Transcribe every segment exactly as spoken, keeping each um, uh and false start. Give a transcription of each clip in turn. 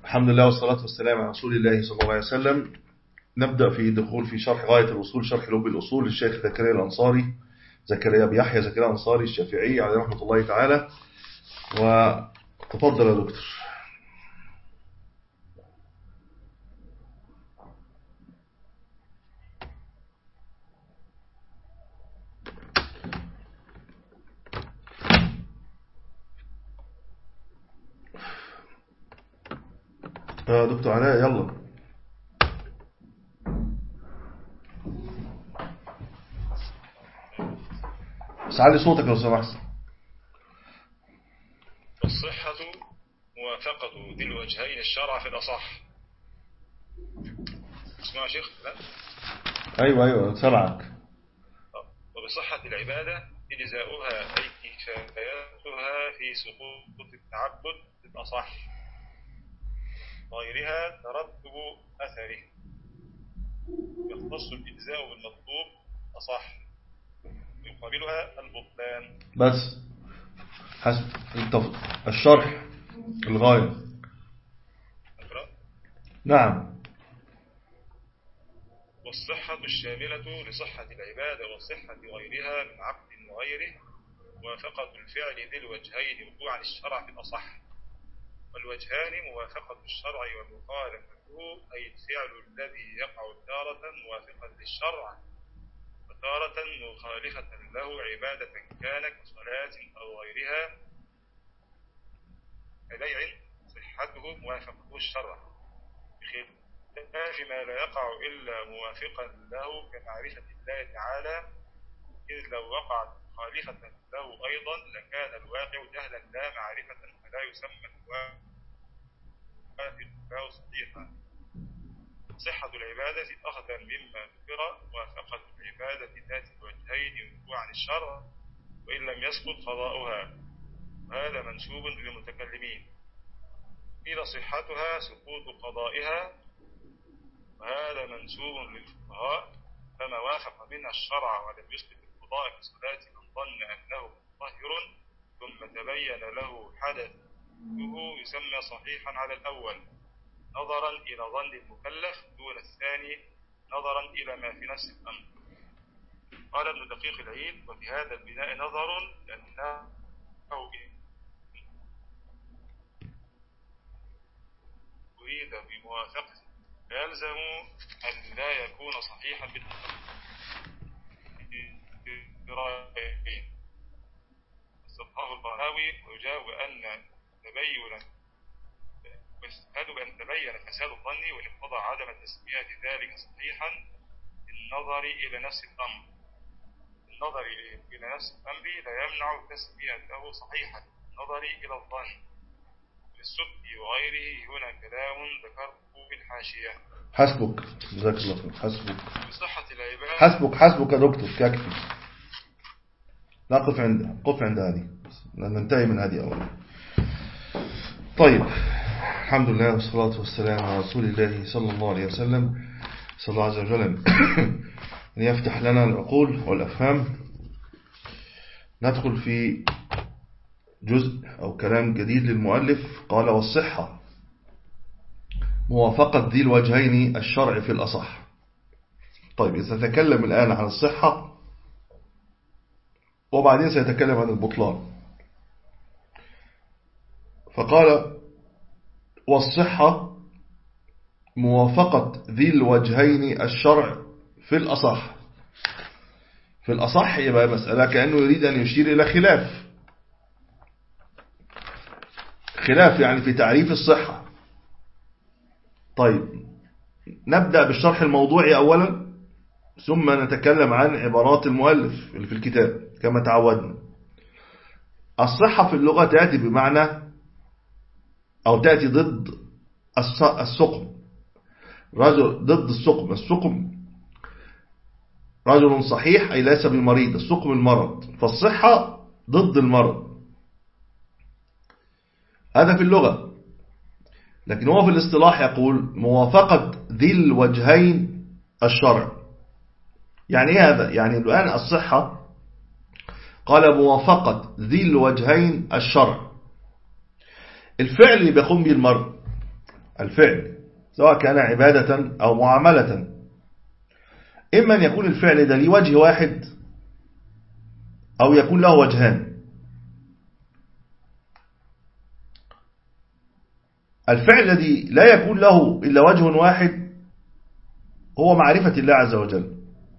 الحمد لله والصلاة والسلام على رسول الله صلى الله عليه وسلم. نبدأ في دخول في شرح غاية الوصول، شرح لب الأصول للشيخ زكريا الأنصاري، زكريا بيحيى زكريا الأنصاري الشافعي عليه رحمة الله تعالى. وتفضل يا دكتور. يا دكتور علاء يلا. بس علي صوتك لو سمحت. الصحة موافقة ذي الوجهين الشرع في الأصح. اسمع يا شيخ. لا أيوة أيوة سمعك. وبصحة العبادة إجزاؤها أي كفايتها في سقوط التعبد في الأصح، غيرها ترتب أثره، يختص الإجزاء بالمطلوب أصح، يقابلها البطلان. بس حسب الشرح الغاية. نعم. والصحة الشاملة لصحة العبادة وصحة غيرها من عقد وغيره موافقة الفعل ذي الوجهين وقوعا الشرع في الأصح، والوجهان موافقة الشرع ومخالفته، أي الفعل الذي يقع تارة موافقا للشرع وتارة مخالفة له عبادة كان كصلاة أو غيرها، كبيع صحته موافقته الشرع، بخلاف ما لا يقع إلا موافقا له كمعرفة الله تعالى، إذ لو وقعت مخالفة له أيضا لكان الواقع جهلا لا معرفة، فلا يسمى الواقع له صديقا. صحة العبادة أخذا مما ذكر موافقة العبادة ذات الوجهين وقوعا الشرع وإن لم يسقط قضاؤها، وهذا منسوب للمتكلمين. قيل صحتها سقوط قضائها، وهذا منسوب للفقهاء، فما وافق منها الشرع ولم يسقط القضاء كصلاة من ظن أنه مطهر ثم تبين له حدثه يسمى صحيحا على الأول نظرا إلى ظن المكلف دون الثاني نظرا إلى ما في نفس الأمر. قال ابن دقيق العيد: وفي هذا البناء نظر، لأنه أريد بموافقة يلزم أن لا يكون صحيحا بالتقريب. استطاعه البراوي ويجاوب أن تبين ويستفاد بأن تبين فساد الظن ونقتضى عدم تسمية ذلك صحيحا النظر إلى نفس الأمر. النظر إلى نفس الأمر لا يمنع تسميته صحيحا النظر إلى الظن. للسدي وغيره هنا كلام ذكرته في الحاشية. حسبك جزاك الله خير. حسبك بصحة العبادة. حسبك حسبك يا دكتور كافي. لا قف عند قف عند هذه، ننتهي من هذه أولا. طيب، الحمد لله والصلاة والسلام على رسول الله صلى الله عليه وسلم. صلى الله عز وجل أن يفتح لنا العقول والأفهام. ندخل في جزء أو كلام جديد للمؤلف. قال: والصحة موافقة ذي الوجهين الشرع في الأصح. طيب، إذا سنتكلم الآن عن الصحة وبعدين سيتكلم عن البطلان. فقال: والصحة موافقة ذي الوجهين الشرع في الأصح. في الأصح يبقى مسألة كأنه يريد أن يشير إلى خلاف خلاف يعني في تعريف الصحة. طيب، نبدأ بالشرح الموضوعي أولا، ثم نتكلم عن عبارات المؤلف اللي في الكتاب كما تعودنا. الصحة في اللغة تأتي بمعنى أو تأتي ضد السقم. رجل ضد السقم. السقم رجل صحيح أي ليس بمريض، السقم المرض، فالصحة ضد المرض. هذا في اللغة. لكن هو في الاصطلاح يقول موافقة ذي الوجهين الشرع. يعني ايه هذا؟ يعني الآن الصحة قال موافقة ذي الوجهين الشرع. الفعل اللي بيقوم به المرء الفعل سواء كان عبادة أو معاملة. إما أن يكون الفعل ده ليه وجه واحد أو يكون له وجهان. الفعل الذي لا يكون له إلا وجه واحد هو معرفة الله عز وجل.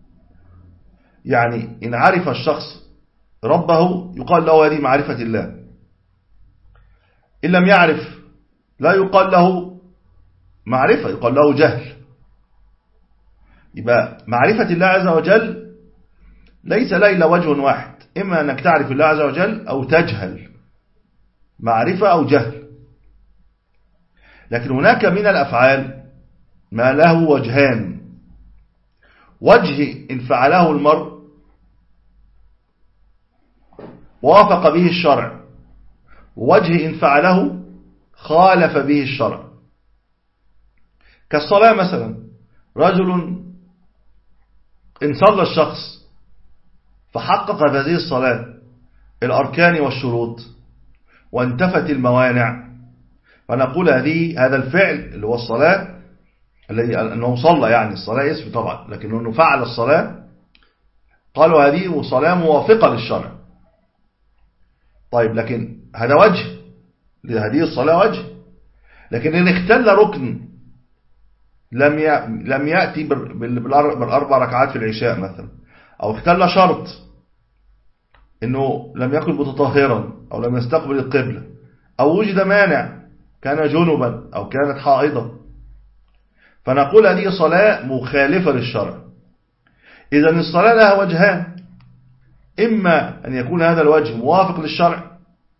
يعني إن عرف الشخص ربه يقال له هذه معرفة الله، إن لم يعرف لا يقال له معرفة، يقال له جهل. يبقى معرفة الله عز وجل ليس لا إلا وجه واحد، إما أنك تعرف الله عز وجل أو تجهل، معرفة أو جهل. لكن هناك من الأفعال ما له وجهان، وجه إن فعله المرء وافق به الشرع، ووجه إن فعله خالف به الشرع. كالصلاة مثلا، رجل إن صلى الشخص فحقق هذه الصلاة الأركان والشروط وانتفت الموانع، فنقول هذه هذا الفعل اللي هو الصلاة الذي أنه صلى، يعني الصلاة اسم طبعا، لكن أنه فعل الصلاة قالوا هذه صلاة موافقة للشرع. طيب لكن هذا وجه لهذه الصلاة وجه. لكن إن اختل ركن لم لم يأتي بالأربع ركعات في العشاء مثلا، أو اختل شرط إنه لم يكن متطهرا أو لم يستقبل القبلة، أو وجد مانع كان جنبا أو كانت حائضة، فنقول هذه صلاة مخالفة للشرع. إذن الصلاة لها وجهان، إما أن يكون هذا الوجه موافق للشرع،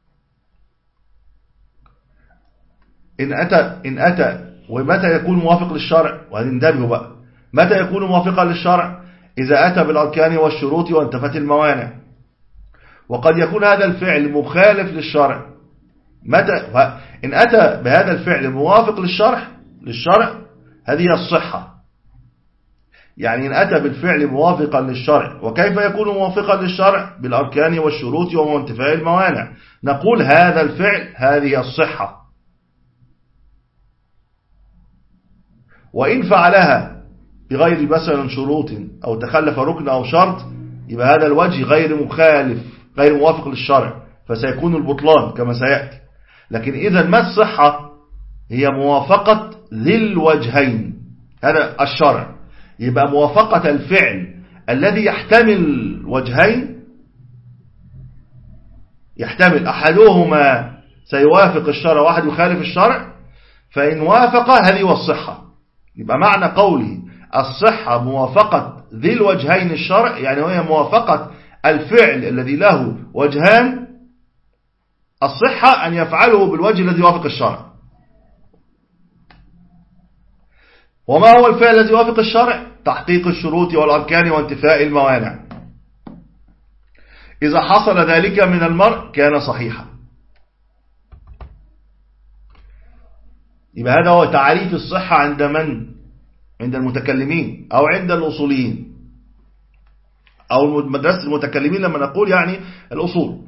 إن أتى إن أتى ومتى يكون موافق للشرع، وهننتبه بقى متى يكون موافقا للشرع؟ إذا أتى بالأركان والشروط وانتفت الموانع. وقد يكون هذا الفعل مخالف للشرع، متى إن أتى بهذا الفعل موافق للشرع للشرع هذه الصحة. يعني إن أتى بالفعل موافقا للشرع، وكيف يكون موافقا للشرع؟ بالأركان والشروط وانتفاء الموانع، نقول هذا الفعل هذه الصحة. وإن فعلها بغير مثلا شروط أو تخلف ركن أو شرط، يبقى هذا الوجه غير مخالف غير موافق للشرع، فسيكون البطلان كما سيأتي. لكن إذا ما الصحة؟ هي موافقة ذي الوجهين، هذا الشرع. يبقى موافقة الفعل الذي يحتمل وجهين، يحتمل أحدهما سيوافق الشرع واحد يخالف الشرع، فإن وافق هذه والصحة. يبقى معنى قوله الصحة موافقة ذي الوجهين الشرع، يعني هي موافقة الفعل الذي له وجهان. الصحة أن يفعله بالوجه الذي يوافق الشرع. وما هو الفعل الذي يوافق الشرع؟ تحقيق الشروط والأركان وانتفاء الموانع. إذا حصل ذلك من المرء كان صحيحا. يبقى هذا هو تعريف الصحة عند من؟ عند المتكلمين أو عند الأصوليين أو مدرسة المتكلمين، لما نقول يعني الأصول.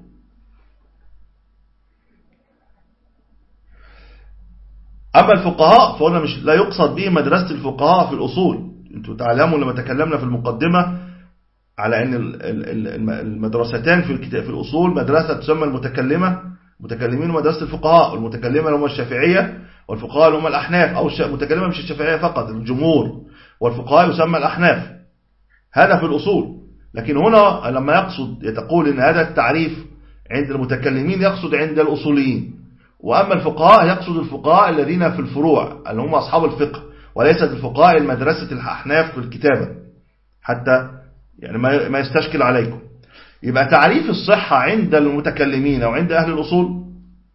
أما الفقهاء فهنا مش لا يقصد به مدرسة الفقهاء في الأصول. أنتم تعلموا لما تكلمنا في المقدمة على أن المدرستان في الكتاب في الأصول مدرسة تسمى المتكلمة متكلمين ومدرسة الفقهاء. المتكلمة هم الشافعية والفقهاء هم الأحناف، أو المتكلمة مش الشافعية فقط، الجمهور، والفقهاء يسمى الأحناف. هذا في الأصول. لكن هنا لما يقصد يتقول أن هذا التعريف عند المتكلمين يقصد عند الأصوليين، وأما الفقهاء يقصد الفقهاء الذين في الفروع اللي هم أصحاب الفقه، وليست الفقهاء المدرسة الأحناف في الكتابة، حتى يعني ما يستشكل عليكم. يبقى تعريف الصحة عند المتكلمين أو عند أهل الأصول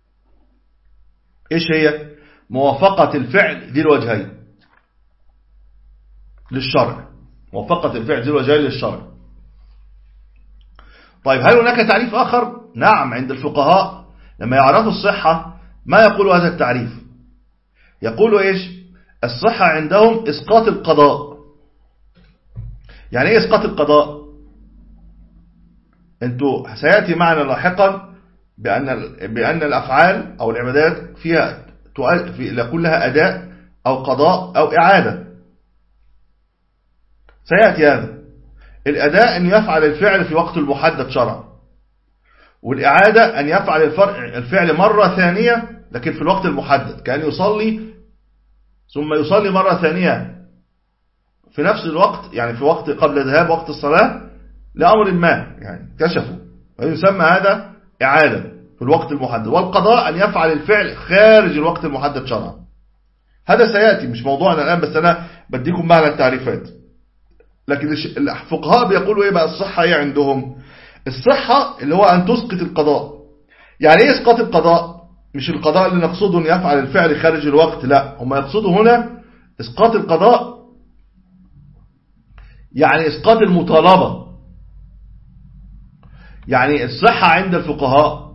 إيش هي؟ موافقة الفعل ذي الوجهين للشرع، موافقة الفعل ذي الوجهين للشرع. طيب هل هناك تعريف آخر؟ نعم، عند الفقهاء لما يعرفوا الصحة ما يقولوا هذا التعريف، يقولوا إيش؟ الصحة عندهم إسقاط القضاء. يعني إيه إسقاط القضاء؟ أنتوا سيأتي معنا لاحقا بأن بأن الأفعال أو العبادات فيها يكون لها أداء أو قضاء أو إعادة. سيأتي هذا. الأداء أن يفعل الفعل في وقت المحدد شرعا، والإعادة أن يفعل الفعل مرة ثانية لكن في الوقت المحدد، كأن يصلي ثم يصلي مرة ثانية في نفس الوقت، يعني في وقت قبل ذهاب وقت الصلاة لأمر ما يعني كشفوا، ويسمى هذا إعادة في الوقت المحدد. والقضاء أن يفعل الفعل خارج الوقت المحدد شرعا. هذا سيأتي، مش موضوعنا الآن، بس أنا بديكم معنى التعريفات. لكن الفقهاء بيقولوا إيه بقى الصحة إيه عندهم؟ الصحة اللي هو أن تسقط القضاء. يعني إيه إسقاط القضاء؟ مش القضاء اللي نقصده أن يفعل الفعل خارج الوقت، لا، هم يقصدوا هنا إسقاط القضاء يعني إسقاط المطالبة. يعني الصحة عند الفقهاء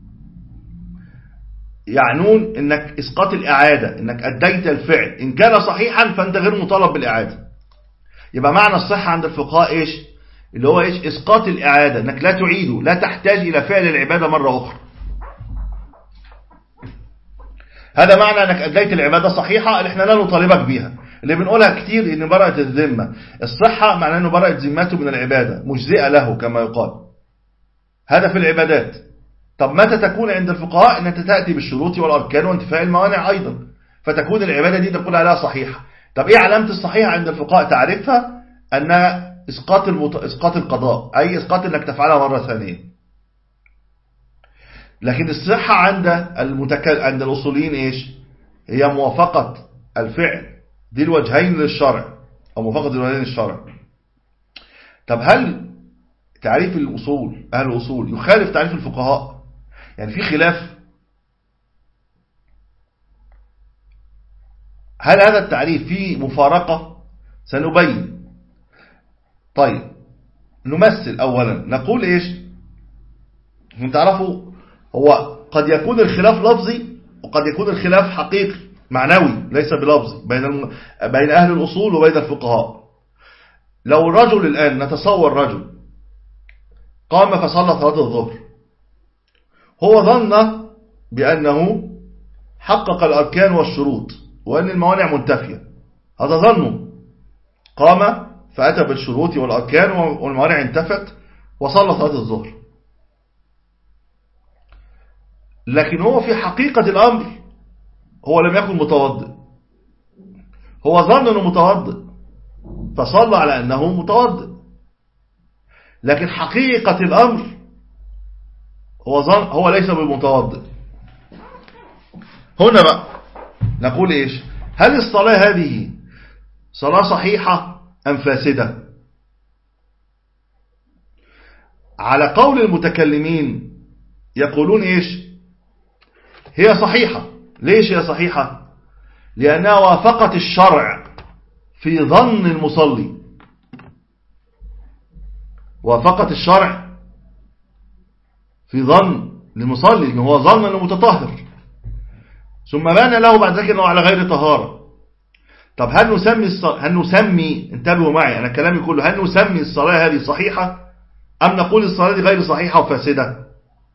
يعنون إنك إسقاط الإعادة، إنك أديت الفعل، إن كان صحيحا فأنت غير مطالب بالإعادة. يبقى معنى الصحة عند الفقهاء إيش؟ اللي هو إيش؟ إسقاط الإعادة، إنك لا تعيده، لا تحتاج إلى فعل العبادة مرة أخرى. هذا معنى أنك أديت العبادة صحيحة اللي إحنا لا نطالبك بها، اللي بنقولها كتير إن براءة الذمة. الصحة معناه أنه براءة ذمته من العبادة، مجزئة له كما يقال. هذا في العبادات. طب متى تكون عند الفقهاء؟ أن أنت تأتي بالشروط والأركان وانتفاء الموانع أيضا، فتكون العبادة دي نقول عليها صحيحة. طب إيه علامة الصحيحة عند الفقهاء؟ تعرفها أن إسقاط, المت... إسقاط القضاء، أي إسقاط أنك تفعلها مرة ثانية. لكن الصحة عند المتكل... عند الأصوليين إيش؟ هي موافقة الفعل دي الوجهين للشرع، أو موافقة الوجهين للشرع. طب هل تعريف الأصول أهل الأصول يخالف تعريف الفقهاء؟ يعني في خلاف. هل هذا التعريف فيه مفارقة؟ سنبين. طيب نمثل أولا، نقول إيش؟ هم تعرفوا هو قد يكون الخلاف لفظي وقد يكون الخلاف حقيقي معنوي ليس بلفظي بين الم... بين أهل الأصول وبين الفقهاء. لو الرجل الآن، نتصور رجل قام فصلى صلاة الظهر، هو ظن بأنه حقق الأركان والشروط وأن الموانع منتفية، هذا ظنه. قام فأتى بالشروط والأركان والموانع انتفت وصلى صلاة الظهر. لكن هو في حقيقة الأمر هو لم يكن متوضئ، هو ظن أنه متوضئ فصلى على أنه متوضئ، لكن حقيقة الأمر هو ظن هو ليس بمتوضئ. هنا بقى نقول إيش؟ هل الصلاة هذه صلاة صحيحة أم فاسدة؟ على قول المتكلمين يقولون إيش؟ هي صحيحة. ليش هي صحيحة؟ لأنها وافقت الشرع في ظن المصلي، وافقت الشرع في ظن المصلي إنه هو ظن أنه متطهر، ثم بان له بعد ذلك أنه على غير طهارة. طب هل نسمي الصلاة هل نسمي انتبهوا معي أنا كلامي كله، هل نسمي الصلاة هذه صحيحة أم نقول الصلاة دي غير صحيحة وفاسدة؟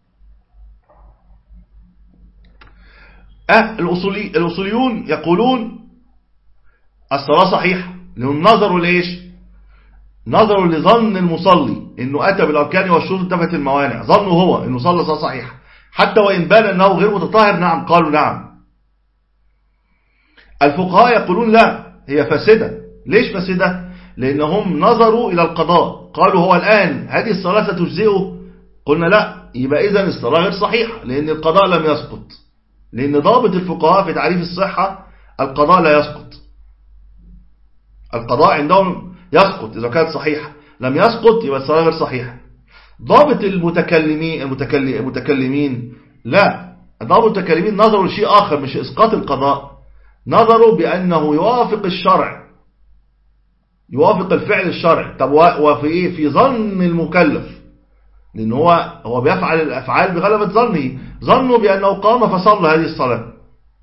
أه الأصولي الأصوليون يقولون الصلاة صحيحة، لأنهم نظروا لإيش؟ نظروا لظن المصلي إنه أتى بالأركان والشروط انتفت الموانع، ظنوا هو إنه صلى صلاة صحيحة حتى وإن بان أنه غير متطهر. نعم، قالوا نعم. الفقهاء يقولون لا، هي فاسدة. ليش فاسدة؟ لأنهم نظروا إلى القضاء، قالوا هو الآن هذه الصلاة ستجزئه؟ قلنا لا، يبقى إذن الصلاة غير صحيحة لأن القضاء لم يسقط. لأن ضابط الفقهاء في تعريف الصحة القضاء لا يسقط، القضاء عندهم يسقط إذا كانت صحيحة، لم يسقط يبقى الصلاة غير صحيحة. ضابط المتكلمين المتكلمين لا، ضابط المتكلمين نظروا لشيء آخر مش إسقاط القضاء، نظروا بأنه يوافق الشرع، يوافق الفعل الشرعي. طب وفي إيه؟ في ظن المكلف، لأن هو هو بيفعل الأفعال بغلبة ظنه، ظنوا بأنه قام فصلى هذه الصلاة،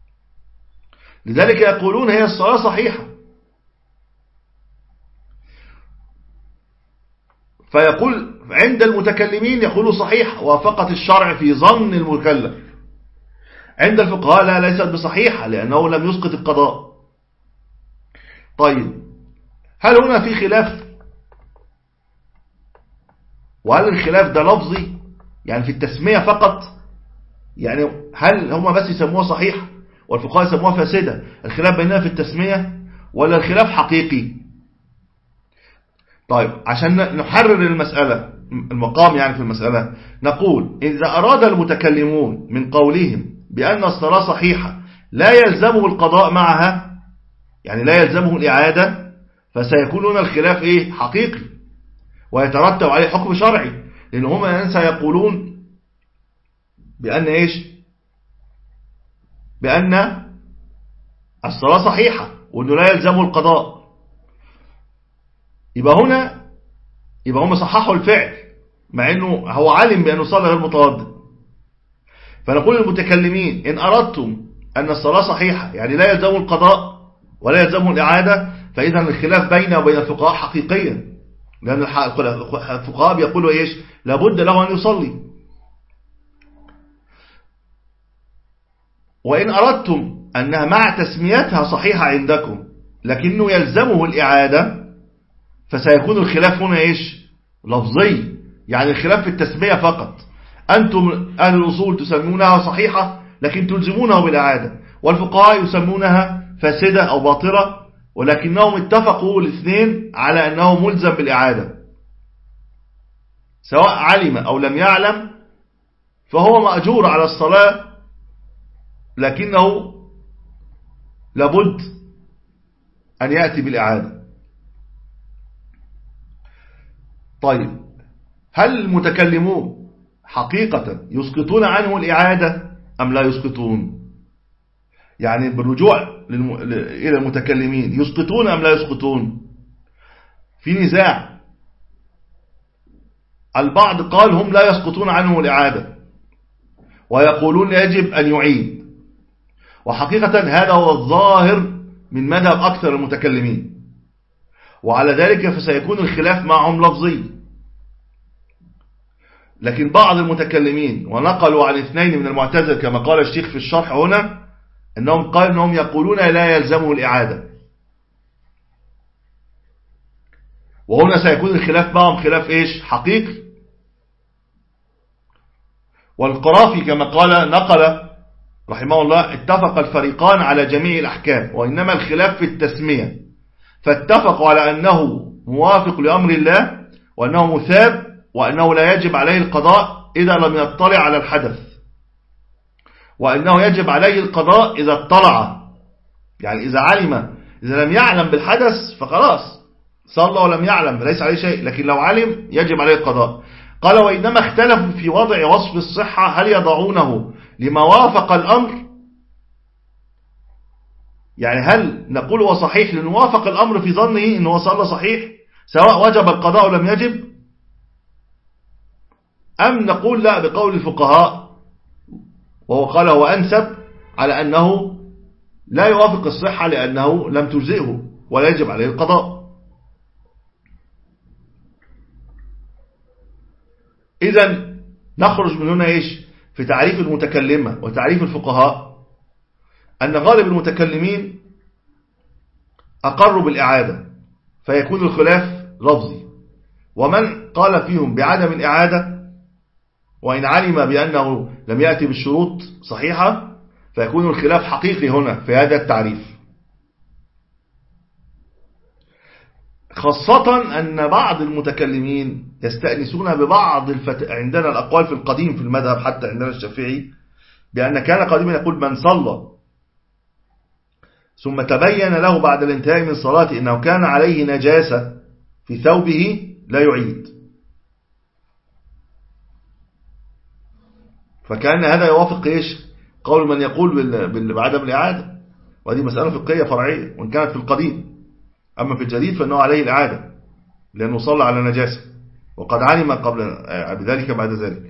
لذلك يقولون هي الصلاة صحيحة. فيقول عند المتكلمين يقولوا صحيح، وافقت الشرع في ظن المكلف. عند الفقهاء لا ليست بصحيحة لأنه لم يسقط القضاء. طيب هل هنا في خلاف؟ وهل الخلاف ده لفظي يعني في التسمية فقط؟ يعني هل هم بس يسموها صحيحة والفقهاء يسموها فاسدة؟ الخلاف بيننا في التسمية ولا الخلاف حقيقي؟ طيب عشان نحرر المسألة المقام يعني في المسألة نقول إذا أراد المتكلمون من قولهم بأن الصلاة صحيحة لا يلزمه القضاء معها، يعني لا يلزمه الإعادة، فسيكون هنا الخلاف إيه؟ حقيقي ويترتب عليه حكم شرعي، لأن هم سيقولون بأن إيش؟ بأن الصلاة صحيحة وأنه لا يلزمه القضاء. يبقى هنا يبقى هم صححوا الفعل مع أنه هو علم بأنه صلى غير متوضئ. فنقول للمتكلمين إن أردتم أن الصلاة صحيحة يعني لا يلزمه القضاء ولا يلزمه الإعادة، فإذا الخلاف بينه وبين الفقهاء حقيقيا، لأن الفقهاء بيقولوا إيش؟ لابد له أن يصلي. وإن أردتم أنها مع تسميتها صحيحة عندكم لكنه يلزمه الإعادة، فسيكون الخلاف هنا إيش؟ لفظي، يعني الخلاف في التسمية فقط. أنتم أهل الأصول تسمونها صحيحة لكن تلزمونها بالإعادة، والفقهاء يسمونها فاسدة أو باطلة، ولكنهم اتفقوا الاثنين على أنه ملزم بالإعادة سواء علم أو لم يعلم، فهو مأجور على الصلاة لكنه لابد أن يأتي بالإعادة. طيب هل المتكلمون حقيقة يسقطون عنه الإعادة أم لا يسقطون؟ يعني بالرجوع للم... إلى المتكلمين يسقطون أم لا يسقطون؟ في نزاع. البعض قال هم لا يسقطون عنه الإعادة ويقولون يجب أن يعيد، وحقيقة هذا هو الظاهر من مذهب أكثر المتكلمين، وعلى ذلك فسيكون الخلاف معهم لفظي. لكن بعض المتكلمين ونقلوا عن اثنين من المعتزلة كما قال الشيخ في الشرح هنا أنهم قالوا أنهم يقولون لا يلزمه الإعادة، وهنا سيكون الخلاف معهم خلاف إيش؟ حقيقي. والقرافي كما قال نقل رحمه الله اتفق الفريقان على جميع الأحكام، وإنما الخلاف في التسمية، فاتفقوا على أنه موافق لأمر الله وأنه مثاب وأنه لا يجب عليه القضاء إذا لم يطلع على الحدث، وأنه يجب عليه القضاء إذا اطلع، يعني إذا علم. إذا لم يعلم بالحدث فخلاص صلى ولم يعلم ليس عليه شيء، لكن لو علم يجب عليه القضاء. قال وإنما اختلفوا في وضع وصف الصحة، هل يضعونه لما وافق الأمر، يعني هل نقول هو صحيح لأنه وافق الأمر في ظنه أنه صلى صحيح سواء وجب القضاء ولم يجب، أم نقول لا بقول الفقهاء وهو قال هو أنسب على أنه لا يوافق الصحة لأنه لم تجزئه ولا يجب عليه القضاء. إذن نخرج من هنا إيش؟ في تعريف المتكلمة وتعريف الفقهاء أن غالب المتكلمين أقروا بالإعادة، فيكون الخلاف لفظي. ومن قال فيهم بعدم الإعادة وإن علم بأنه لم يأتي بالشروط صحيحة، فيكون الخلاف حقيقي هنا في هذا التعريف. خاصة أن بعض المتكلمين يستأنسون ببعض الفت... عندنا الأقوال في القديم في المذهب حتى عندنا الشافعي بأن كان قديما يقول من صلى ثم تبين له بعد الانتهاء من صلاته أنه كان عليه نجاسة في ثوبه لا يعيد، فكان هذا يوافق إيش؟ قول من يقول بعدم الإعادة، وهذه مسألة فقهية فرعية وإن كانت في القديم. أما في الجديد فإنه عليه الإعادة لأنه صلى على نجاسة وقد علم قبل بذلك بعد ذلك.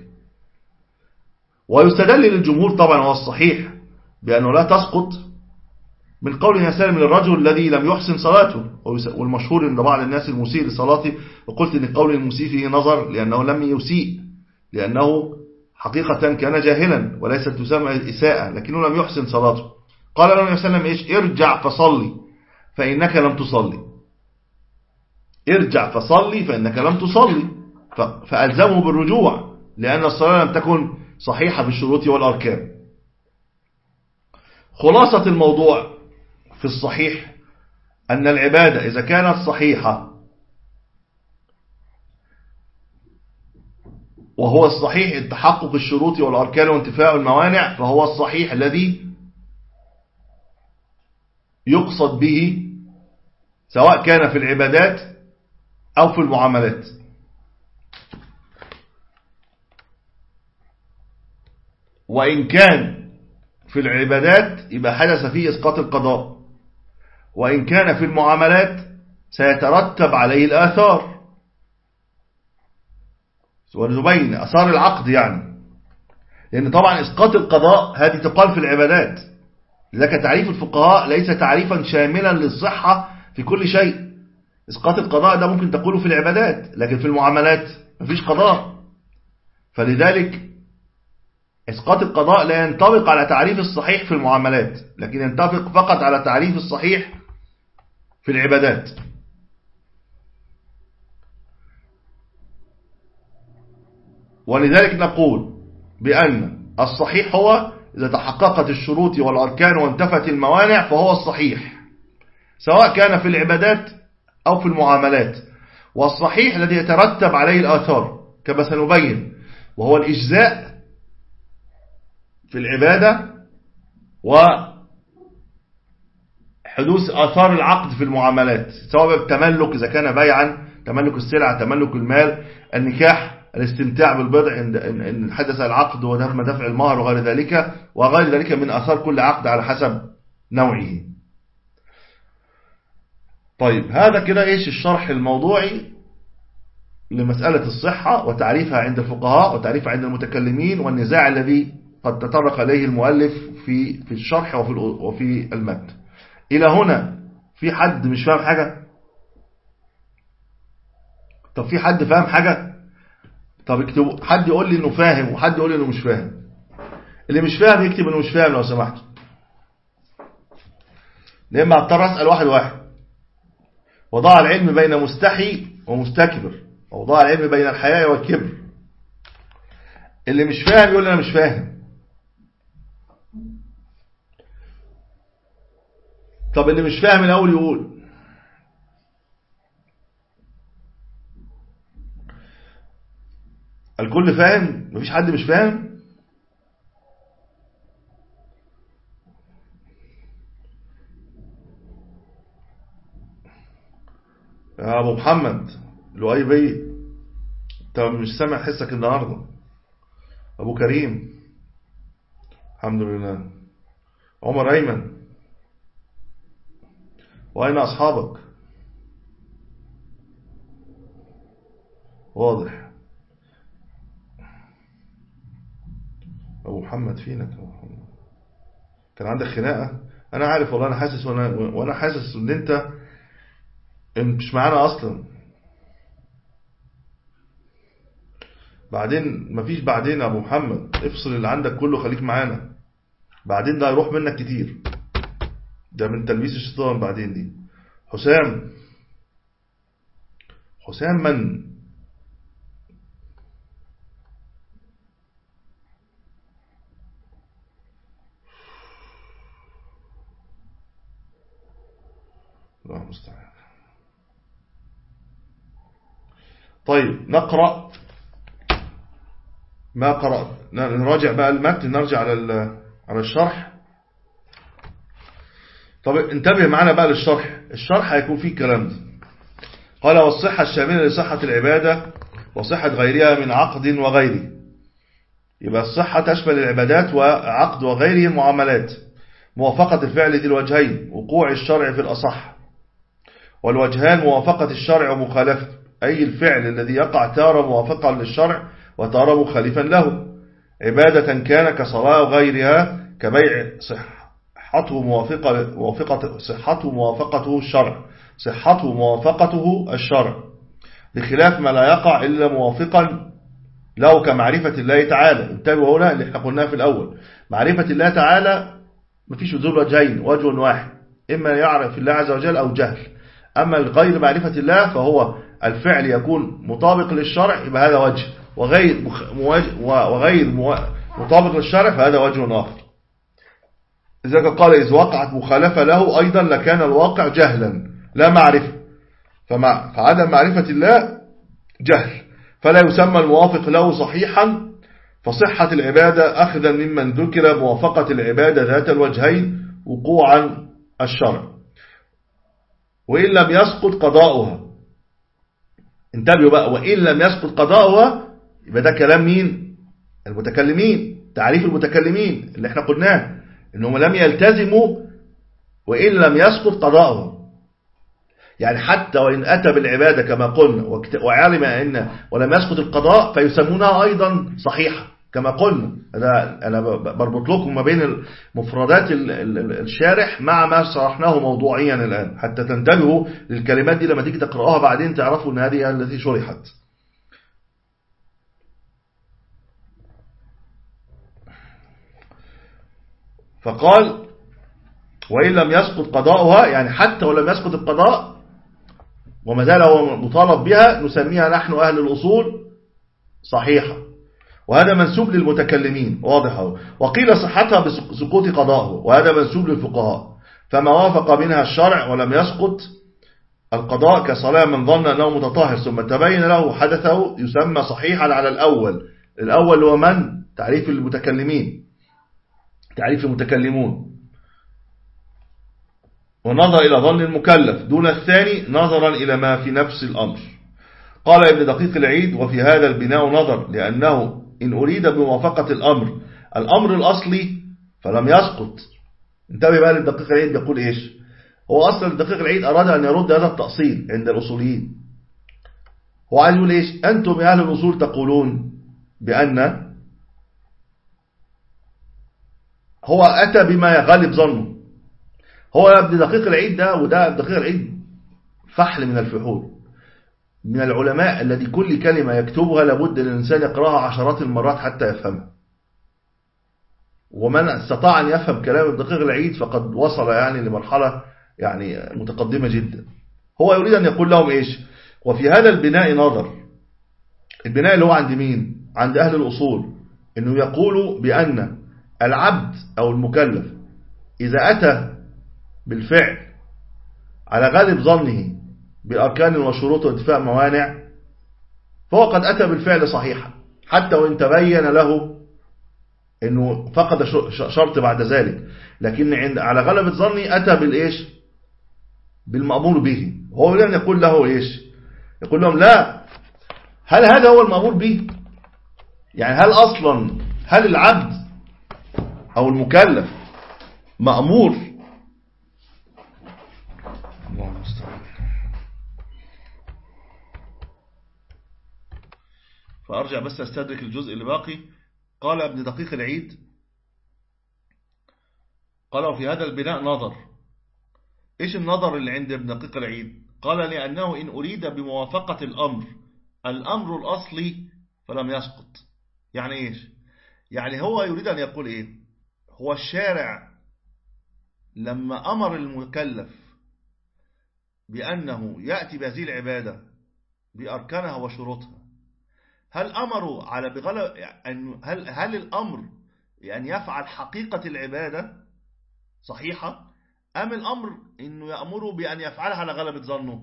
ويستدل للجمهور طبعا هو الصحيح بأنه لا تسقط من قول يسار من الرجل الذي لم يحسن صلاته، والمشهور عند بعض الناس المسيء لصلاته، وقلت أن قول المسيء فيه نظر لأنه لم يسيء، لأنه حقيقة كان جاهلا وليست تسمى إساءة، لكنه لم يحسن صلاته. قال له النبي صلى الله عليه وسلم إيش؟ ارجع فصلي فإنك لم تصلي. ارجع فصلي فإنك لم تصلي، فألزمه بالرجوع لأن الصلاة لم تكن صحيحة بالشروط والأركان. خلاصة الموضوع في الصحيح أن العبادة إذا كانت صحيحة، وهو الصحيح التحقق الشروط والأركان وانتفاء الموانع، فهو الصحيح الذي يقصد به سواء كان في العبادات أو في المعاملات. وإن كان في العبادات يبقى حدث فيه إسقاط القضاء، وإن كان في المعاملات سيترتب عليه الآثار، ونبين أثار العقد يعني، لأن طبعا إسقاط القضاء هذه تقال في العبادات، لذلك تعريف الفقهاء ليس تعريفا شاملا للصحة في كل شيء. إسقاط القضاء ده ممكن تقوله في العبادات، لكن في المعاملات مفيش قضاء، فلذلك إسقاط القضاء لا ينطبق على تعريف الصحيح في المعاملات، لكن ينطبق فقط على تعريف الصحيح في العبادات. ولذلك نقول بأن الصحيح هو إذا تحققت الشروط والأركان وانتفت الموانع فهو الصحيح، سواء كان في العبادات أو في المعاملات. والصحيح الذي يترتب عليه الآثار كما سنبين، وهو الإجزاء في العبادة وحدوث آثار العقد في المعاملات، سواء بالتملك إذا كان بيعا، تملك السلعة، تملك المال، النكاح، الاستمتاع بالبضع إن حدث العقد ودفع دفع المهر وغير ذلك، وغير ذلك من آثار كل عقد على حسب نوعه. طيب هذا كده إيش الشرح الموضوعي لمسألة الصحة وتعريفها عند الفقهاء وتعريفها عند المتكلمين، والنزاع الذي قد تطرق إليه المؤلف في في الشرح وفي وفي المتن. إلى هنا في حد مش فاهم حاجة؟ طب في حد فاهم حاجة؟ طب اكتبوا، حد يقول لي إنه فاهم وحد يقول لي إنه مش فاهم. اللي مش فاهم يكتب إنه مش فاهم لو سمحت، لما اضطر أسأل واحد واحد. وضع العلم بين مستحي ومستكبر، وضع العلم بين الحياء والكبر. اللي مش فاهم يقول لي أنا مش فاهم. طب اللي مش فاهم الأول يقول. الكل فاهم؟ مفيش حد مش فاهم؟ يا أبو محمد لؤيبي، انت مش سامع حسك النهاردة. أبو كريم الحمد لله. عمر أيمن، وأين أصحابك؟ واضح. أبو محمد فينك؟ أبو محمد كان عندك خناقة؟ أنا عارف والله، أنا حاسس وأنا, وأنا حاسس إن أنت مش معانا أصلا. بعدين مفيش بعدين يا أبو محمد، افصل اللي عندك كله خليك معانا، بعدين ده هيروح منك كتير، ده من تلبيس الشيطان. بعدين دي حسام، حسام من الله المستعان. طيب نقرأ ما قرأت، نراجع بقى المتن، نرجع على على الشرح. طب انتبه معنا بقى للشرح، الشرح هيكون فيه الكلام ده. قال والصحة الشاملة لصحة العبادة وصحة غيرها من عقد وغيره. يبقى الصحة تشمل العبادات وعقد وغيره المعاملات. موافقة الفعل ذي الوجهين، وقوع الشرع في الأصح، والوجهان موافقة الشرع ومخالفته، أي الفعل الذي يقع تارة موافقا للشرع وتارة مخالفا له، عبادة كان كصلاة وغيرها، كبيع صحته موافقة موافقة صحته موافقته الشرع صحته موافقته الشرع، بخلاف ما لا يقع إلا موافقا له كمعرفة الله تعالى. انتبهوا هنا اللي احنا قلناه في الأول، معرفة الله تعالى مفيش ذو وجهين، وجه واحد، إما يعرف الله عز وجل أو جهل. أما غير معرفة الله فهو الفعل يكون مطابق للشرع، يبقى هذا وجه، وغير وغير مطابق للشرع فهذا وجه آخر. إذا قال إذ وقعت مخالفة له أيضا لكان الواقع جهلا لا معرفة، فمع فعدم معرفة الله جهل، فلا يسمى الموافق له صحيحا. فصحة العبادة أخذا ممن ذكر موافقة العبادة ذات الوجهين وقوعا الشرع، وإن لم يسقط قضاؤها. انتبهوا بقى، وإن لم يسقط قضاؤها يبقى ده كلام مين؟ المتكلمين، تعريف المتكلمين اللي احنا قلناه انهم لم يلتزموا وإن لم يسقط قضاؤها. يعني حتى وإن أتى بالعبادة كما قلنا وعلم أن ولم يسقط القضاء فيسمونها أيضا صحيحة كما قلنا. أنا بربط لكم ما بين مفردات الشارح مع ما شرحناه موضوعيا الآن، حتى تنتبهوا للكلمات دي لما تيجي تقرأها بعدين تعرفوا أن هذه التي شرحت. فقال وإن لم يسقط قضاؤها، يعني حتى ولم يسقط القضاء وما زال هو مطالب بها نسميها نحن أهل الأصول صحيحة، وهذا منسوب للمتكلمين واضح. وقيل صحتها بسقوط قضائه، وهذا منسوب للفقهاء. فما وافق منها الشرع ولم يسقط القضاء كصلاة من ظن أنه متطهر ثم تبين له حدثه يسمى صحيحا على الأول. الأول هو من؟ تعريف المتكلمين، تعريف المتكلمون. ونظر إلى ظن المكلف دون الثاني نظرا إلى ما في نفس الأمر. قال ابن دقيق العيد وفي هذا البناء نظر، لأنه إن أريد بموافقة الأمر الأمر الأصلي فلم يسقط. انتبه بقى للدقيق العيد يقول إيش. هو أصلا الدقيق العيد أراد أن يرد هذا التأصيل عند الأصوليين. هو عايز يقول إيش؟ أنتم يا أهل الأصول تقولون بأن هو أتى بما يغلب ظنه. هو ابن دقيق العيد ده، وده ابن دقيق العيد فحل من الفحول من العلماء الذي كل كلمة يكتبها لابد الإنسان يقرأها عشرات المرات حتى يفهمها. ومن استطاع أن يفهم كلام ابن دقيق العيد فقد وصل يعني لمرحلة يعني متقدمة جدا. هو يريد أن يقول لهم إيش؟ وفي هذا البناء نظر. البناء اللي هو عند مين؟ عند أهل الأصول، إنه يقولوا بأن العبد أو المكلف إذا أتى بالفعل على غالب ظنه بأركان وشروط وانتفاء موانع فهو قد أتى بالفعل صحيحا، حتى وإن تبين له أنه فقد شرط بعد ذلك، لكن عند على غلبة ظني أتى بالإيش؟ بالمأمور به. هو لن يقول له إيش؟ يقول لهم لا، هل هذا هو المأمور به؟ يعني هل أصلا هل العبد أو المكلف مأمور؟ الله المستعان. فأرجع بس أستدرك الجزء اللي باقي. قال ابن دقيق العيد قال في هذا البناء نظر. إيش النظر اللي عند ابن دقيق العيد؟ قال لأنه إن أريد بموافقة الأمر الأمر الأصلي فلم يسقط. يعني إيش؟ يعني هو يريد أن يقول إيه؟ هو الشارع لما أمر المكلف بأنه يأتي بهذه العبادة بأركانها وشروطها، هل أمروا على بغلب هل هل الأمر أن يفعل حقيقة العبادة صحيحة، أم الأمر إنه يأمروا بأن يفعلها على غلبة ظنه؟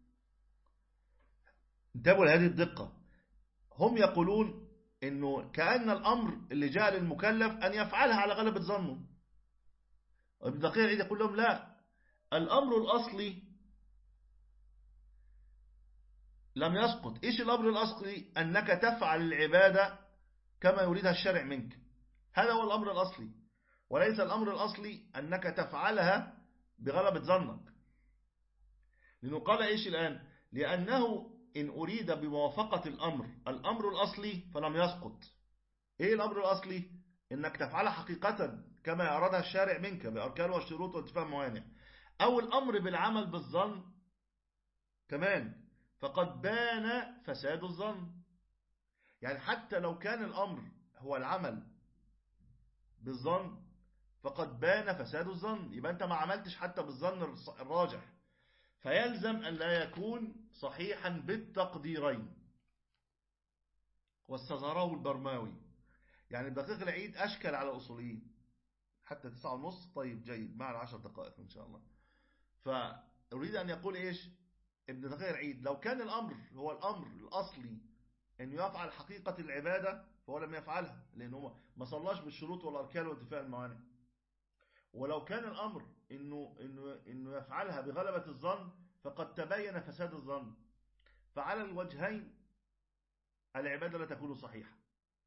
انتبهوا لهذه الدقة. هم يقولون إنه كأن الأمر اللي جاء للمكلف أن يفعلها على غلبة ظنه. ابن دقيق العيد يقول لهم لا، الأمر الأصلي لم يسقط. إيش الأمر الأصلي؟ أنك تفعل العبادة كما يريدها الشرع منك، هذا هو الأمر الأصلي، وليس الأمر الأصلي أنك تفعلها بغلبة ظنك. لأنه قال إيش الآن؟ لأنه إن أريد بموافقة الأمر الأمر الأصلي فلم يسقط. إيه الأمر الأصلي؟ إنك تفعلها حقيقة كما أرادها الشارع منك بأركان والشروط وانتفاء موانع، أو الأمر بالعمل بالظن كمان، فقد بان فساد الظن. يعني حتى لو كان الأمر هو العمل بالظن فقد بان فساد الظن، يبقى أنت ما عملتش حتى بالظن الراجح، فيلزم أن لا يكون صحيحا بالتقديرين. واستظهره البرماوي. يعني دقيق العيد أشكل على الأصوليين حتى تسعة ونص. طيب جيد، مع العشر دقائق إن شاء الله. فأريد أن يقول إيش ابن دقيق العيد؟ لو كان الأمر هو الأمر الأصلي أنه يفعل حقيقة العبادة فهو لم يفعلها، لأنه ما صلاش بالشروط والأركان وانتفاء الموانع. ولو كان الأمر إنه, إنه, إنه يفعلها بغلبة الظن فقد تبين فساد الظن، فعلى الوجهين العبادة لا تكون صحيحة.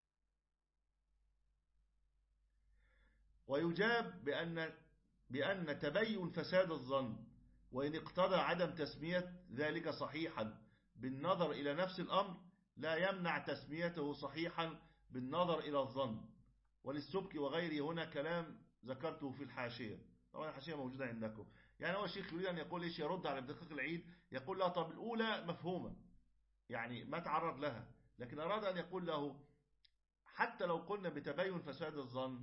ويجاب بأن, بأن تبين فساد الظن وإن اقتضى عدم تسمية ذلك صحيحا بالنظر إلى نفس الأمر لا يمنع تسميته صحيحا بالنظر إلى الظن. وللسبكي وغيره هنا كلام ذكرته في الحاشية، طبعا الحاشية موجودة عندكم. يعني هو الشيخ يريد أن يقول إيش؟ يرد على ابن دقيق العيد، يقول له طب الأولى مفهومة يعني ما تعرض لها، لكن أراد أن يقول له حتى لو قلنا بتبين فساد الظن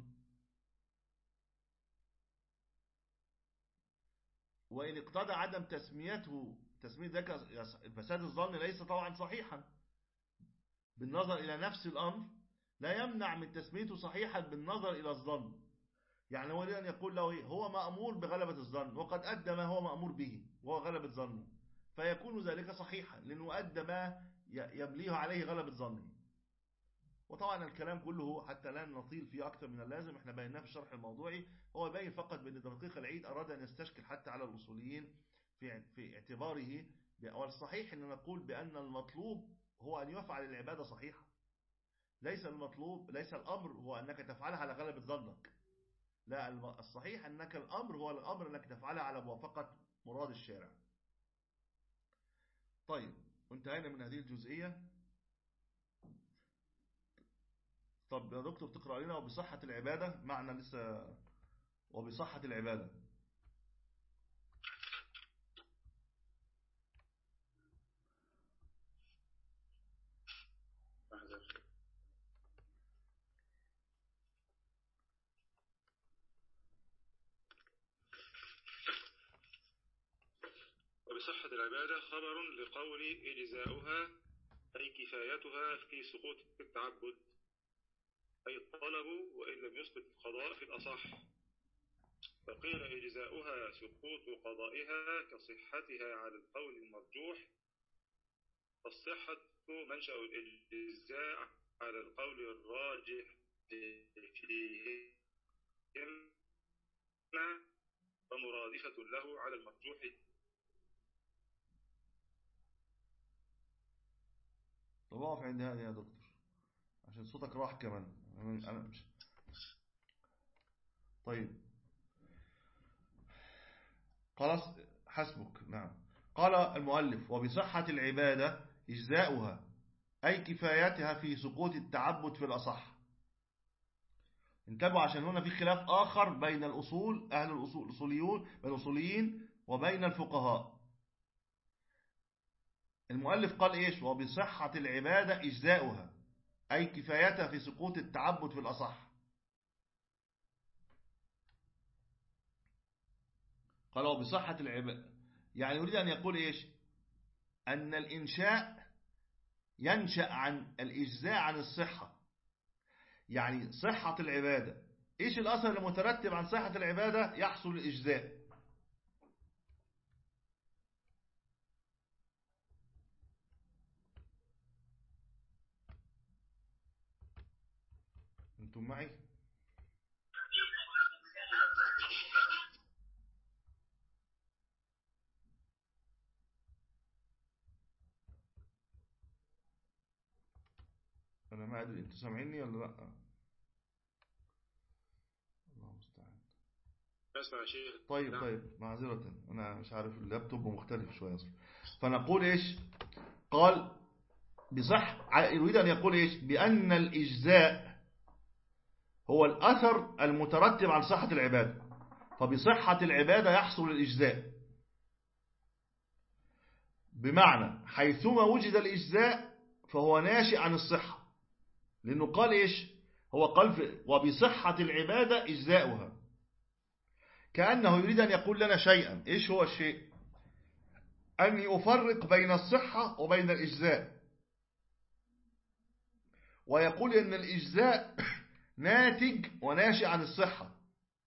وإن اقتضى عدم تسميته تسمية ذلك فساد الظن ليس طبعا صحيحا بالنظر إلى نفس الأمر لا يمنع من تسميته صحيحا بالنظر إلى الظن. يعني هو أن يقول له هو مأمور بغلبة الظن وقد أدى ما هو مأمور به وهو غلبة ظنه، فيكون ذلك صحيحا لأنه أدى ما يمليه عليه غلبة ظنه. وطبعا الكلام كله حتى لا نطيل فيه أكثر من اللازم، احنا بيناه في الشرح الموضوعي. هو باين فقط بأن دقيق العيد أراد أن يستشكل حتى على الأصوليين في في اعتباره. والصحيح أن نقول بأن المطلوب هو أن يفعل العبادة صحيحة، ليس المطلوب ليس الأمر هو أنك تفعلها على غلبة ظنك، لا، الصحيح أنك الأمر هو الأمر أنك تفعلها على موافقة مراد الشارع. طيب انتهينا من هذه الجزئية. طب يا دكتور تقرأ لنا وبصحة العبادة، معنى لسه وبصحة العبادة. وبصحة العبادة خبر لقول إجزاؤها أي كفايتها في سقوط التعبد، أي الطلب وإن لم يسقط القضاء في الأصح. فقيل إجزاؤها سقوط قضائها كصحتها على القول المرجوح، فالصحة منشأ الإجزاء على القول الراجح فيهما ومرادفة له على المرجوح. طب اقف عند هذه يا دكتور عشان صوتك راح كمان. أنا مش طيب خلاص حسبك. نعم. قال المؤلف وبصحة العبادة إجزاؤها أي كفايتها في سقوط التعبد في الأصح. انتبهوا عشان هنا في خلاف آخر بين الأصول أهل الأصول الأصوليون بين الأصوليين وبين الفقهاء. المؤلف قال إيش؟ وبصحة العبادة إجزاؤها أي كفايتها في سقوط التعبد في الأصح. قال وبصحة العبادة يعني يريد أن يقول إيش؟ أن الإنشاء ينشأ عن الإجزاء عن الصحة. يعني صحة العبادة إيش الأثر المترتب عن صحة العبادة؟ يحصل الإجزاء. أنتم معي؟ أنا ما أدري أنتوا سامعيني ولا لا؟ الله المستعان. اسمع شيخ. طيب نعم. طيب معذرة أنا مش عارف اللابتوب مختلف شوية أصلا. فنقول إيش؟ قال بصح يريد أن يقول إيش؟ بأن الإجزاء هو الأثر المترتب عن صحة العبادة، فبصحة العبادة يحصل الإجزاء. بمعنى حيثما وجد الإجزاء فهو ناشئ عن الصحة، لأنه قال إيش؟ هو قال في وبصحة العبادة إجزاؤها، كأنه يريد أن يقول لنا شيئا. إيش هو الشيء؟ أن يفرق بين الصحة وبين الإجزاء، ويقول إن الإجزاء ناتج وناشئ عن الصحة.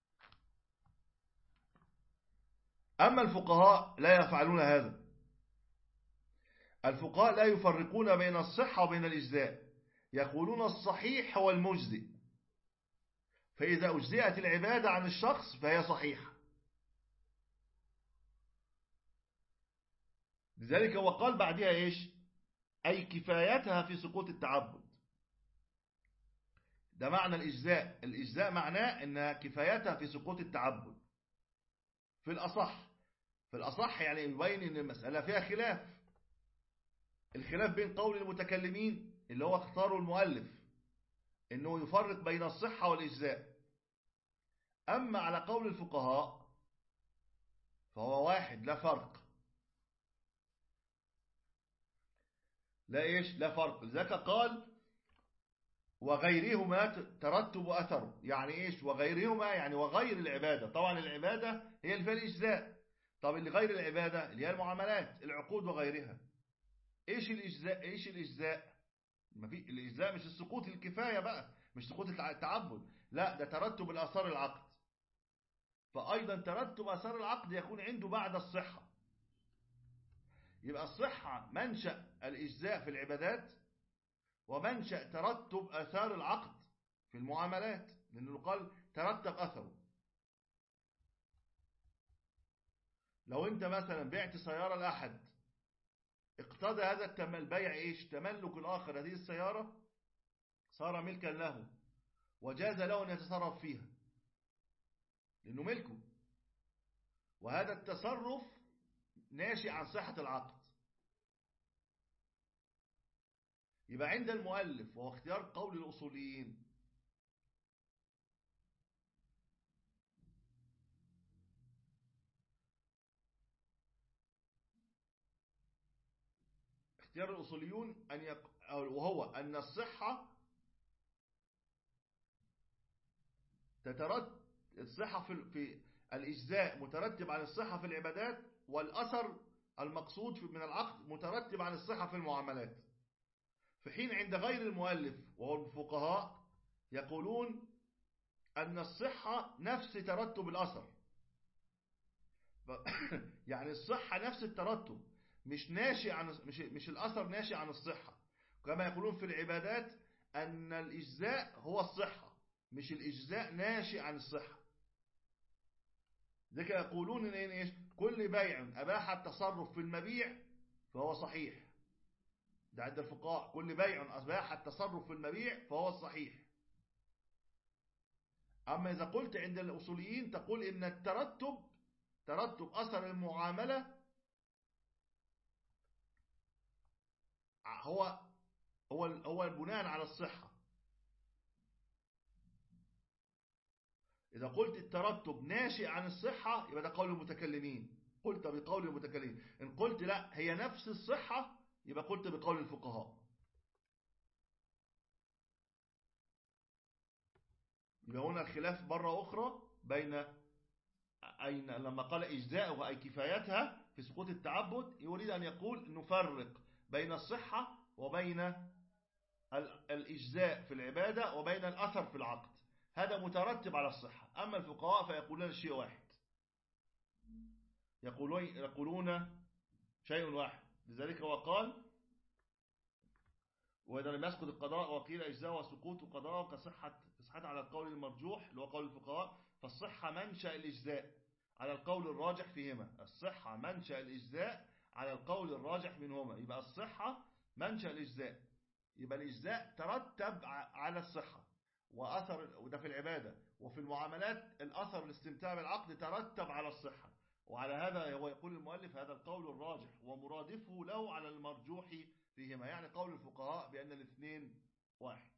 أما الفقهاء لا يفعلون هذا. الفقهاء لا يفرقون بين الصحة وبين الإجزاء، يقولون الصحيح هو المجزئ، فإذا أجزئت العبادة عن الشخص فهي صحيحة. لذلك هو قال بعدها إيش؟ أي كفايتها في سقوط التعبد. ده معنى الإجزاء. الإجزاء معناه أن كفايتها في سقوط التعبد في الأصح. في الأصح يعني يبين أن المسألة فيها خلاف. الخلاف بين قول المتكلمين اللي هو اختاروا المؤلف أنه يفرق بين الصحة والإجزاء. أما على قول الفقهاء فهو واحد، لا فرق. لا إيش؟ لا فرق. لذلك قال وغيرهما ترتب أثر. يعني إيش وغيرهما؟ يعني وغير العبادة. طبعا العبادة هي اللي فيها الإجزاء. طب اللي غير العبادة اللي هي المعاملات، العقود وغيرها. إيش الإجزاء؟ إيش الإجزاء؟ ما في الإجزاء مش السقوط الكفاية بقى، مش سقوط التعبد، لا ده ترتب الآثار العقد. فأيضا ترتب آثار العقد يكون عنده بعد الصحة. يبقى الصحة منشأ الإجزاء في العبادات، ومنشأ ترتب آثار العقد في المعاملات، لأنه قال ترتب أثره. لو أنت مثلا بعت سيارة لأحد، اقتضى هذا البيع إيش؟ تملك الآخر هذه السيارة صار ملكا له، وجاز له أن يتصرف فيها لأنه ملكه، وهذا التصرف ناشئ عن صحة العقد. يبقى عند المؤلف وهو اختيار قول الأصوليين اختيار الأصوليون أن يق... وهو أن الصحة تترتب، الصحة في في الإجزاء مترتب عن الصحة في العبادات، والأثر المقصود من العقد مترتب عن الصحة في المعاملات. في حين عند غير المؤلف وهو الفقهاء يقولون أن الصحة نفس ترتب الأثر. يعني الصحة نفس الترتب، مش ناشئ عن مش مش الأثر ناشئ عن الصحة. كما يقولون في العبادات أن الإجزاء هو الصحة، مش الإجزاء ناشئ عن الصحة. ذلك يقولون إن إيش؟ كل بيع أباح التصرف في المبيع فهو صحيح. ده عند الفقهاء كل بيع أباح التصرف في المبيع فهو الصحيح. أما إذا قلت عند الأصوليين تقول إن الترتب ترتب أثر المعاملة هو هو هو البناء على الصحة. إذا قلت الترتب ناشئ عن الصحة يبقى ده قول المتكلمين، قلت بقول المتكلمين. إن قلت لا هي نفس الصحة يبقى قلت بقول الفقهاء. يبقى هنا الخلاف مرة أخرى بين أين لما قال إجزاءها أي كفايتها في سقوط التعبد، يريد أن يقول نفرق بين الصحة وبين الإجزاء في العبادة وبين الأثر في العقد. هذا مترتب على الصحة. أما الفقهاء فيقولون شيء واحد، يقولون يقولون شيء واحد. لذلك هو قال وإذا لم يسقط القضاء وقيل إجزاء وسقوط قضاء كصحة صحة على القول المرجوح اللي هو قول الفقهاء، فالصحة منشأ الإجزاء على القول الراجح فيهما. الصحة منشأ الإجزاء على القول الراجح منهما. يبقى الصحة منشأ الإجزاء، يبقى الإجزاء ترتب على الصحة وأثر، وده في العبادة. وفي المعاملات الأثر الاستمتاع بالعقد ترتب على الصحة. وعلى هذا هو يقول المؤلف هذا القول الراجح ومرادفه له على المرجوح فيهما، يعني قول الفقهاء بأن الاثنين واحد.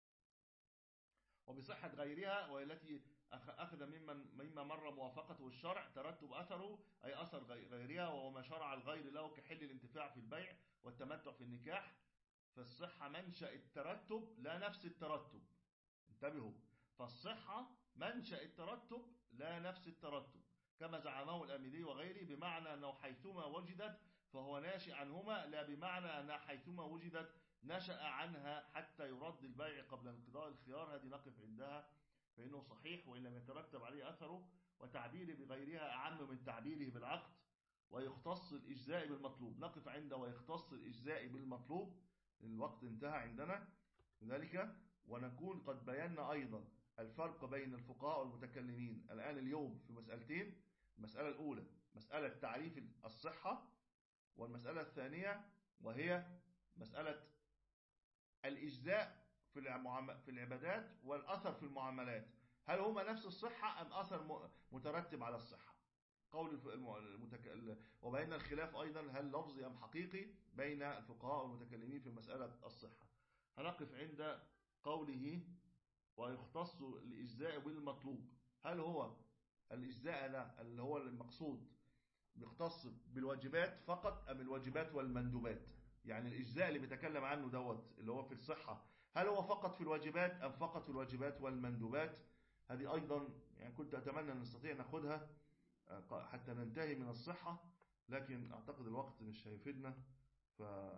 وبصحة غيرها والتي أخذ ممن مما مر موافقته الشرع ترتب أثره أي أثر غيرها، وهو ما شرع الغير له كحل الانتفاع في البيع والتمتع في النكاح. فالصحة منشأ الترتب لا نفس الترتب. انتبهوا، فالصحة منشأ الترتب لا نفس الترتب كما زعمه الأميري وغيره، بمعنى أنه حيثما وجدت فهو ناشئ عنهما، لا بمعنى أنها حيثما وجدت نشأ عنها حتى يرد البيع قبل انقضاء الخيار. هذه نقف عندها فإنه صحيح وإن لم يترتب عليه أثره، وتعبيره بغيرها أعم من تعبيره بالعقد، ويختص الإجزاء بالمطلوب. نقف عنده ويختص الإجزاء بالمطلوب. الوقت انتهى عندنا ذلك، ونكون قد بينا أيضا الفرق بين الفقهاء والمتكلمين الآن اليوم في مسألتين. المسألة الأولى مسألة تعريف الصحة، والمسألة الثانية وهي مسألة الإجزاء في العبادات والأثر في المعاملات. هل هما نفس الصحة أم أثر مترتب على الصحة؟ قول المتك... وبين الخلاف أيضا هل لفظي أم حقيقي بين الفقهاء والمتكلمين في مسألة الصحة. هنقف عند قوله ويختص الإجزاء بالمطلوب. هل هو الإجزاء لا اللي هو المقصود بيختص بالواجبات فقط أم الواجبات والمندوبات؟ يعني الإجزاء اللي بيتكلم عنه دوت اللي هو في الصحة، هل هو فقط في الواجبات أم فقط في الواجبات والمندوبات؟ هذه أيضا يعني كنت أتمنى أن نستطيع نأخذها حتى ننتهي من الصحة، لكن أعتقد الوقت مش هيفيدنا. ف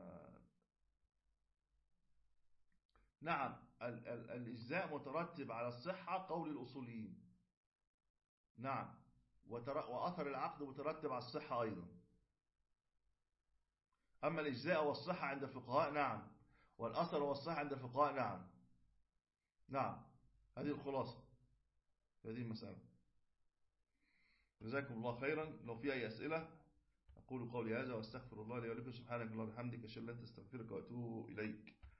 نعم الإجزاء مترتب على الصحة قول الأصوليين، نعم، وأثر العقد مترتب على الصحة أيضا. أما الإجزاء والصحة عند الفقهاء نعم، والأثر والصحة عند الفقهاء نعم. نعم هذه الخلاصة في هذه المسألة. جزاكم الله خيرا. لو في أي أسئلة أقول قولي هذا واستغفر الله لي ولكم. سبحانك اللهم وبحمدك أشهد أن لا إله إلا أنت أستغفرك وأتوب إليك.